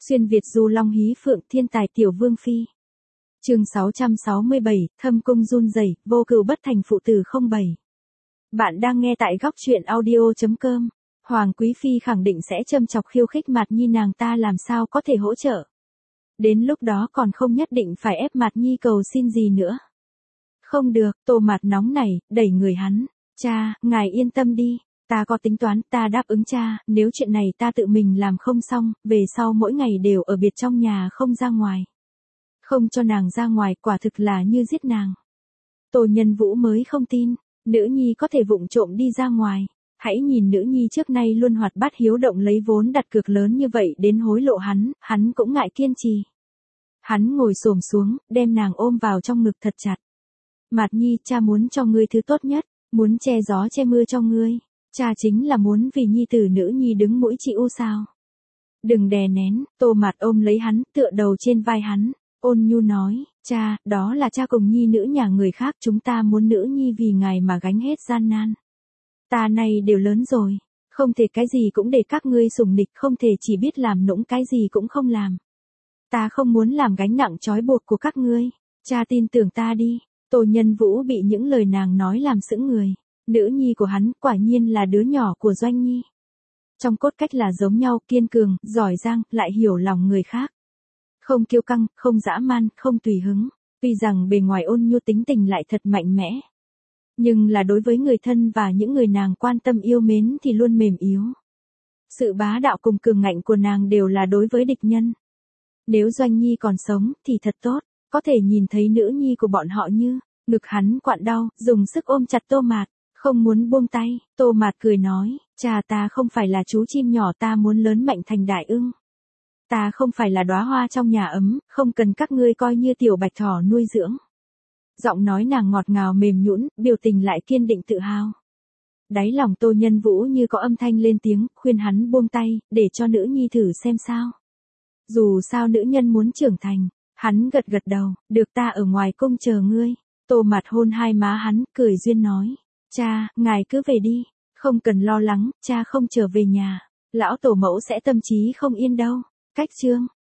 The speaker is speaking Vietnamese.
Xuyên Việt du long hí phượng thiên tài tiểu vương phi. Chương 667, thâm cung run rẩy, vô cừu bất thành phụ tử 07. Bạn đang nghe tại góc truyện audio.com. Hoàng quý phi khẳng định sẽ châm chọc khiêu khích Mạt Nhi, nàng ta làm sao có thể hỗ trợ. Đến lúc đó còn không nhất định phải ép Mạt Nhi cầu xin gì nữa. Không được, Tô Mạt nóng nảy, đẩy người hắn. Cha, ngài yên tâm đi. Ta có tính toán, ta đáp ứng cha, nếu chuyện này ta tự mình làm không xong, về sau mỗi ngày đều ở biệt trong nhà không ra ngoài. Không cho nàng ra ngoài quả thực là như giết nàng. Tô Nhân Vũ mới không tin, nữ nhi có thể vụng trộm đi ra ngoài. Hãy nhìn nữ nhi trước nay luôn hoạt bát hiếu động, lấy vốn đặt cược lớn như vậy đến hối lộ hắn cũng ngại kiên trì. Hắn ngồi xổm xuống, đem nàng ôm vào trong ngực thật chặt. Mạt Nhi, cha muốn cho ngươi thứ tốt nhất, muốn che gió che mưa cho ngươi. Cha chính là muốn vì nhi tử nữ nhi đứng mũi chịu sao. Đừng đè nén. Tô Mạt ôm lấy hắn, tựa đầu trên vai hắn, ôn nhu nói, cha, đó là cha cùng nhi nữ nhà người khác, chúng ta muốn nữ nhi vì ngài mà gánh hết gian nan. Ta này đều lớn rồi, không thể cái gì cũng để các ngươi sủng nịch, không thể chỉ biết làm nũng cái gì cũng không làm. Ta không muốn làm gánh nặng trói buộc của các ngươi, cha tin tưởng ta đi. Tô Nhân Vũ bị những lời nàng nói làm sững người. Nữ nhi của hắn quả nhiên là đứa nhỏ của Doanh Nhi. Trong cốt cách là giống nhau, kiên cường, giỏi giang, lại hiểu lòng người khác. Không kiêu căng, không dã man, không tùy hứng. Tuy rằng bề ngoài ôn nhu, tính tình lại thật mạnh mẽ. Nhưng là đối với người thân và những người nàng quan tâm yêu mến thì luôn mềm yếu. Sự bá đạo cùng cường ngạnh của nàng đều là đối với địch nhân. Nếu Doanh Nhi còn sống thì thật tốt, có thể nhìn thấy nữ nhi của bọn họ như, ngực hắn quặn đau, dùng sức ôm chặt Tô Mạt. Không muốn buông tay. Tô Mạt cười nói, cha, ta không phải là chú chim nhỏ, ta muốn lớn mạnh thành đại ưng. Ta không phải là đóa hoa trong nhà ấm, không cần các ngươi coi như tiểu bạch thỏ nuôi dưỡng. Giọng nói nàng ngọt ngào mềm nhũn, biểu tình lại kiên định tự hào. Đáy lòng Tô Nhân Vũ như có âm thanh lên tiếng, khuyên hắn buông tay, để cho nữ nhi thử xem sao. Dù sao nữ nhân muốn trưởng thành. Hắn gật gật đầu, được, ta ở ngoài cung chờ ngươi. Tô Mạt hôn hai má hắn, cười duyên nói. Cha, ngài cứ về đi, không cần lo lắng, cha không trở về nhà, lão tổ mẫu sẽ tâm trí không yên đâu. Cách chương